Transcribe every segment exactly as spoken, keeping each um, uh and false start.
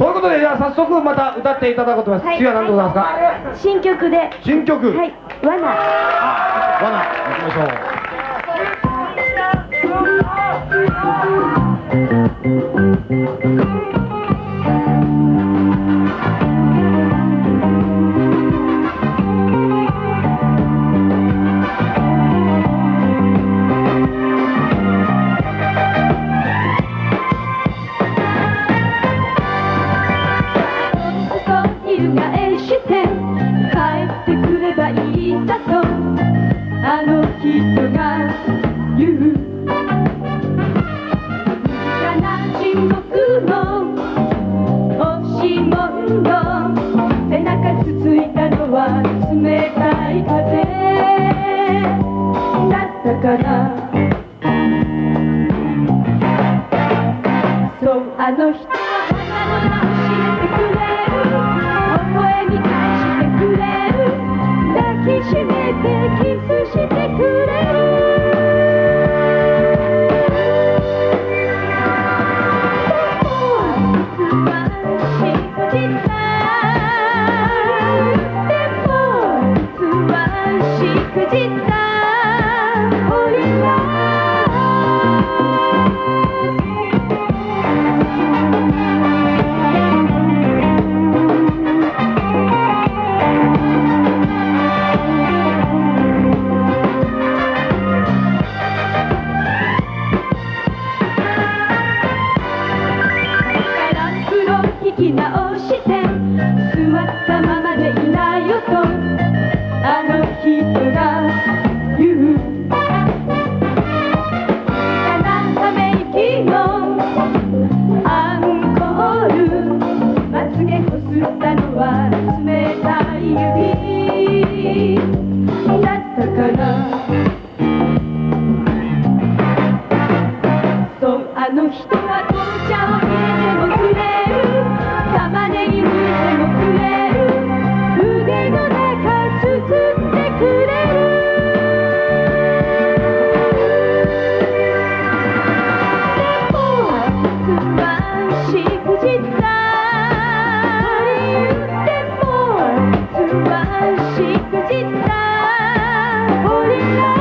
そういうことで、じゃあ早速また歌っていただこうと思います。 はい、 次は何でございますか？ 新曲で。 新曲。 はい、罠。 あ、罠、行きましょう。 翻して帰ってくればいいんだとあの人が言う。無駄な沈黙の押し問答、背中つついたのは冷たい風だったから。そう、あの人は花の教えてくれる、微笑み返してくれる、抱きしめてキスしてくれる。引き直して座ったままでいないよとあの人が言う。ただため息のアンコール、まつげこすったのは冷たい指だったから。そう、あの人は紅茶を入れてもくれる、玉ねぎ剥いてもくれる、腕の中包んでくれる。でもつましくじった、でもつましくじったオリラ。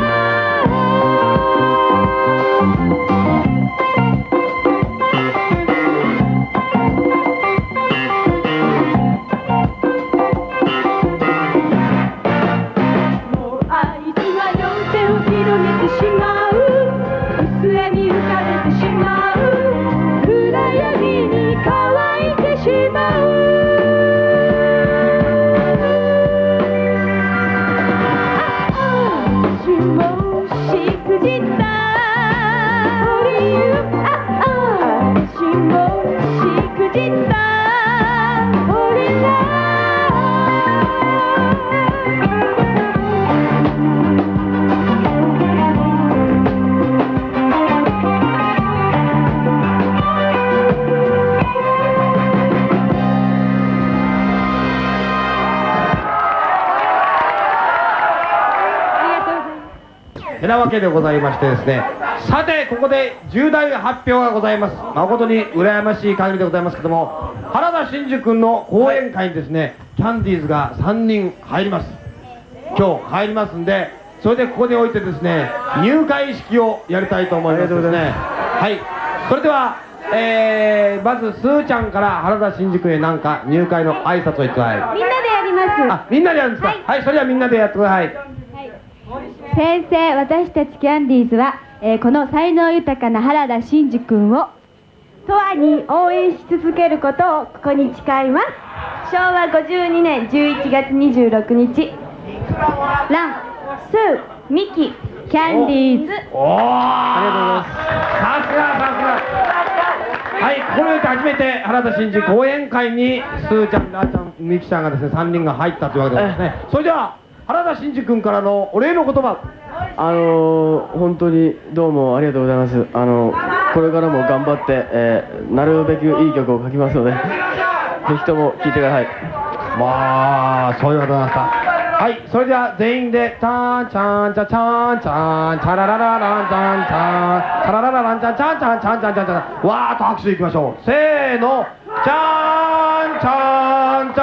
てなわけでございましてですね、さてここで重大発表がございます。誠に羨ましい限りでございますけども、原田真二君の講演会にですね、キャンディーズがさんにん入ります。今日入りますんで、それでここにおいてですね、入会式をやりたいと思いますですね。はい、それでは、えー、まずすーちゃんから原田真二君へ何か入会の挨拶をいただいて。 みんなでやります。 あ、みんなでやるんですか。はい、はい、それではみんなでやってください。 先生、私たちキャンディーズは、えー、この才能豊かな原田真二君を永遠に応援し続けることをここに誓います。しょうわごじゅうにねんじゅういちがつにじゅうろくにち、ラン、スー、ミキ、キャンディーズ。 おお、ありがとうございます。さすがさすが。はい、このよって初めて原田真二講演会にすーちゃん、らーちゃん、みきちゃんがですねさんにんが入ったというわけでございますね。それでは原田真二君からのお礼の言葉。 あのー、本当にどうもありがとうございます。あのー、これからも頑張って、えー、なるべくいい曲を書きますので、ぜひとも聴いてください。 まあ、そういうことなんですか。はい、それでは全員で、チャンチャンチャチャンチャン、チャラララランチャンチャン、チャラララランチャンチャンチャンチャンチャンチャンチャン、わーっと拍手いきましょう。せーの、チャーン。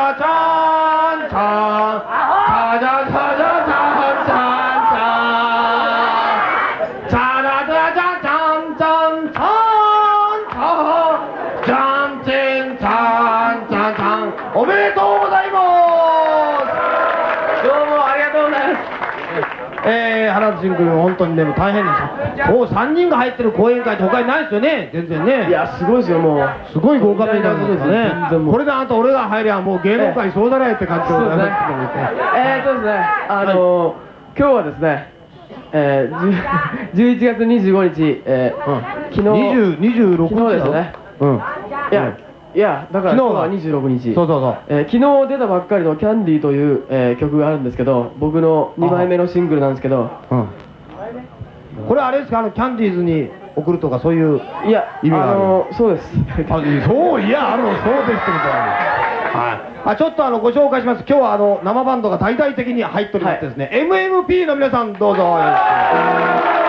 チャンチャンチャチャチャチャチャチャンチャンチャラチャチャチャンチャンチャンチャチャンチンチャンチャンチャンおめでとうございますどうもありがとうございますえー、原田真君本当にね大変ですもうさんにんが入ってる講演会って他にないですよね全然ねいやすごいですよもうすごい豪華面になるんですか全然もうねこれであと俺が入りゃもう芸能界総ざらいって感じでございますけどもえーとですねあのー今日はですねえー、じゅういちがつにじゅうごにち、えー昨日にじゅう、にじゅうろくにち昨日ですねうんいやいやだから昨日が今日はにじゅうろくにちそうそうそうえー昨日出たばっかりの「キャンディーという、えー曲があるんですけど僕のにまいめのシングルなんですけどうんこれあれですかあのキャンディーズに送るとかそういういや意味があるあのーそうですあそういやあのそうですってことはいあちょっとあのご紹介します今日はあの生バンドが大々的に入っておりましてですね、はい、エムエムピー の皆さんどうぞよろしく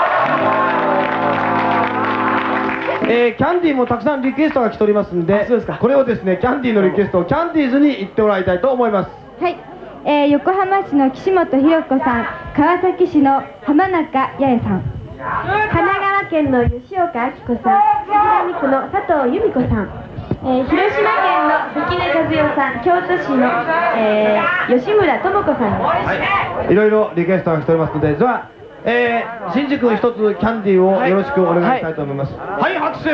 えー、キャンディーもたくさんリクエストが来ておりますんでそうですかこれをですねキャンディーのリクエストをキャンディーズに言ってもらいたいと思いますはい、えー、横浜市の岸本博子さん、川崎市の浜中八重さん、神奈川県の吉岡明子さん、杉並区の佐藤由美子さん、えー、広島県の関根和代さん、京都市の、えー、吉村智子さんです、 はい、いろいろリクエストが来ておりますのでではえー、新宿一つキャンディーをよろしくお願いしたいと思いますはい、はい、拍手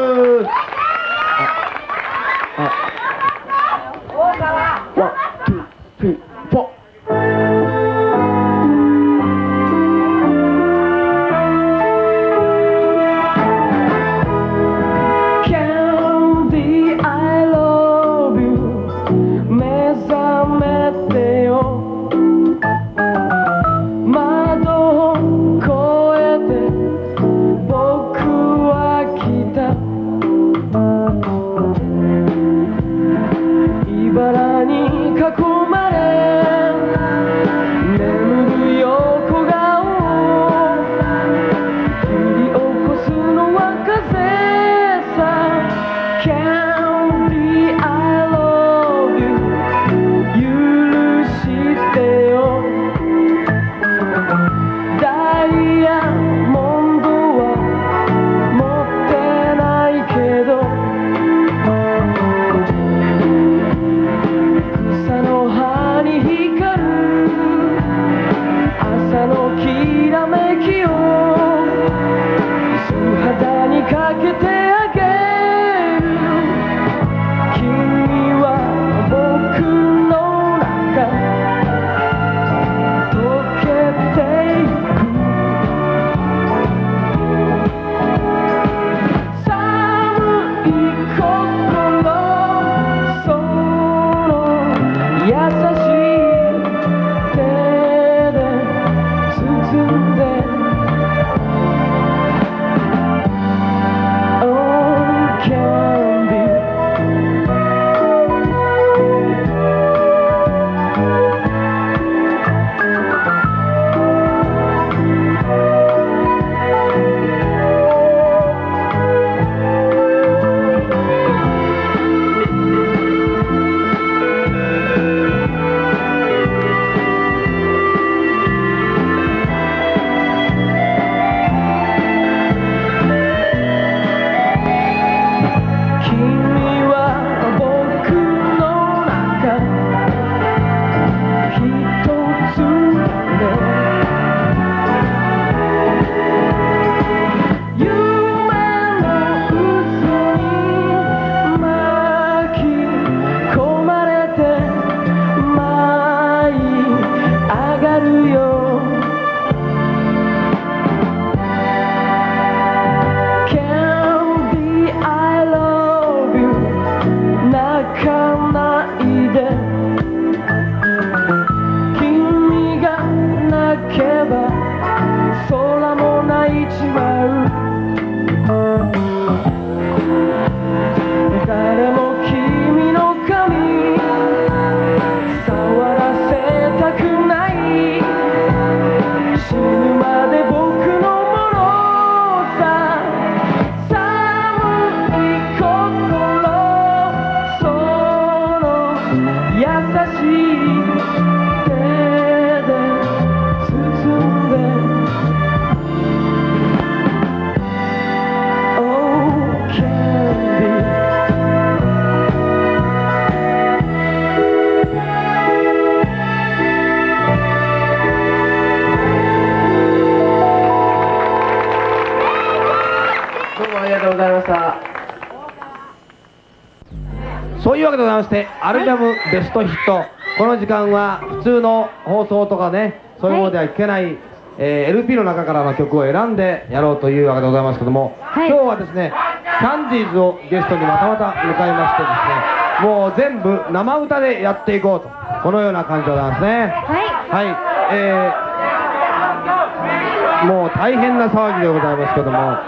ワン、ツー、スリー、フォー茨に囲まれ優しい手で包んで Oh Candy どうもありがとうございました。 そういうわけでございまして、アルバムベストヒット、この時間は普通の放送とかね、そういうものでは聴けない、えー エルピー の中からの曲を選んでやろうというわけでございますけども、 はい今日はですね、キャンディーズをゲストにまたまた迎えましてですね、もう全部生歌でやっていこうと、このような感じでございますね。 はいはい、えー、もう大変な騒ぎでございますけども、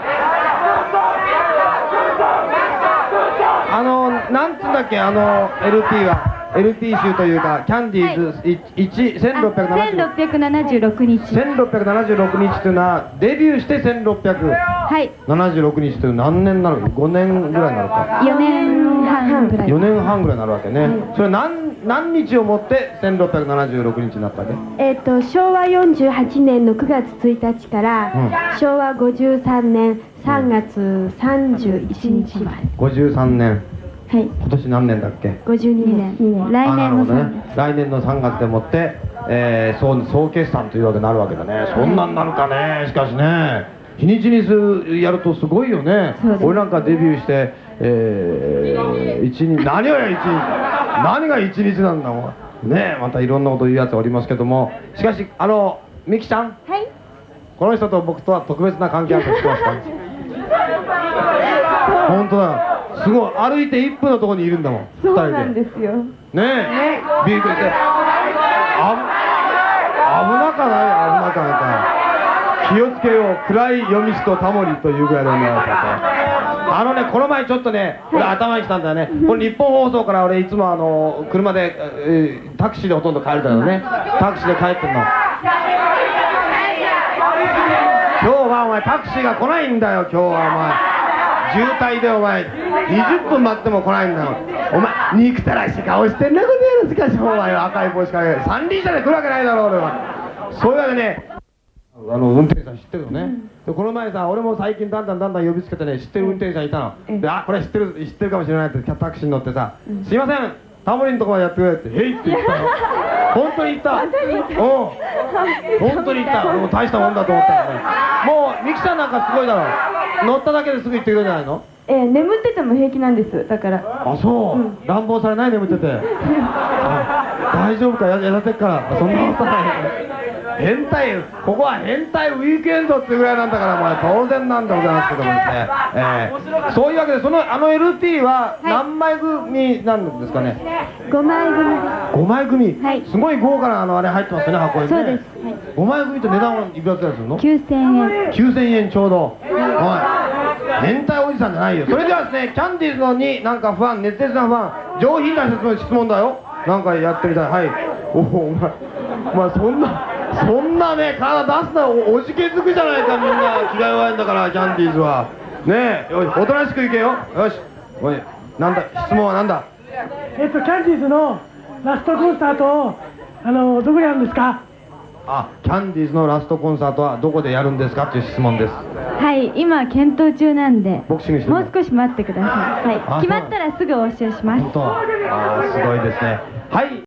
あの、なんつうんだっけ、あの エルピー は エルピー 集というか、キャンディーズいち、せんろっぴゃくななじゅうせんろっぴゃくななじゅうろくにち。 せんろっぴゃくななじゅうろくにちというのは、デビューしてせんろっぴゃくはいななじゅうろくにちという何年なの？ごねんぐらいになるか。 よねんはんぐらい。 よねんはんぐらいになるわけね。それ何、何日をもってせんろっぴゃくななじゅうろくにちになったわけ？ えっと昭和よんじゅうはちねんのくがつついたちから、 うん昭和ごじゅうさんねんさんがつさんじゅういちにちまで、 ごじゅうさんねん。 はい、 今年何年だっけ？ ごじゅうにねん。 にねん来あなる年のほどね。来年のさんがつでもって、えー、総総決算というわけになるわけだね。そんなんなるかね、しかしね、日にちにすやるとすごいよね。 そうです俺なんかデビューして、えー、一日、何が一日、何が一日なんだもん。ねえ、またいろんなこと言うやつおりますけども、しかし、あの、ミキちゃん、 はいこの人と僕とは特別な関係あると知ってますか？本当だ、すごい、歩いていっぷんのところにいるんだもん、 そうふたりなんですよ。 ねえ、ビークルして、あ危なかない、危なかないか。気をつけよう、暗い夜道とタモリというぐらいの女だったあのね、この前ちょっとね、俺頭にきたんだよね。これ日本放送から俺いつもあの、車で、えータクシーでほとんど帰るんだよね。タクシーで帰ってんの。今日はお前タクシーが来ないんだよ、今日はお前。渋滞でお前にじゅっぷん待っても来ないんだよ。お前憎たらしい顔してんな、この野郎。しかしお前は赤い帽子かけて三輪車で来るわけないだろう、俺は。そういうわけでね、あの運転手さん知ってるよね、でこの前さ、俺も最近だんだんだんだん呼びつけてね、知ってる運転手さんいたの、で、あ、これ知ってる知ってるかもしれないってタクシーに乗ってさ、すいません、タモリのとこまでやってくれって「へい」って言ったよ。本当に言った。うん、本当に言った。もう大したもんだと思ったよね。もうミキさんなんかすごいだろ、乗っただけですぐ行ってくれるんじゃないの？ えー、眠ってても平気なんです。だからあ、そう、乱暴されない、眠ってて。あ、大丈夫か、ややらせっから、そんなことない。変態、ここは変態ウィークエンドってぐらいなんだから、まあ当然なんでございますけどもですね、えー、そういうわけで、そのあの エルピー は何枚組なんですかね？ ごまい組です。 ごまい組、 はいすごい豪華なあのあれ入ってますよね、箱にね。 そうです、はい、 ごまい組って値段はいくらくらいするの？ きゅうせんえん。 きゅうせんえんちょうど。はい、変態おじさんじゃないよ。それではですね、キャンディーズのになんかファン、熱烈なファン、上品な質問だよ、なんかやってみたい。はい、おお、お前お前そんなそんなね、体出すな、おおじけづくじゃないか、みんな気が弱いんだから、キャンディーズはねえ。よし、おとなしくいけよ。よし、おい、なんだ、質問はなんだ？ えっと、キャンディーズのラストコンサートを、あの、どこでやるんですか？ あ、キャンディーズのラストコンサートはどこでやるんですかっていう質問です。 はい、今検討中なんで、 ボクシングしてるの？ もう少し待ってください。 あはい、決まったらすぐお教えします。 本当。あー、すごいですね。はい。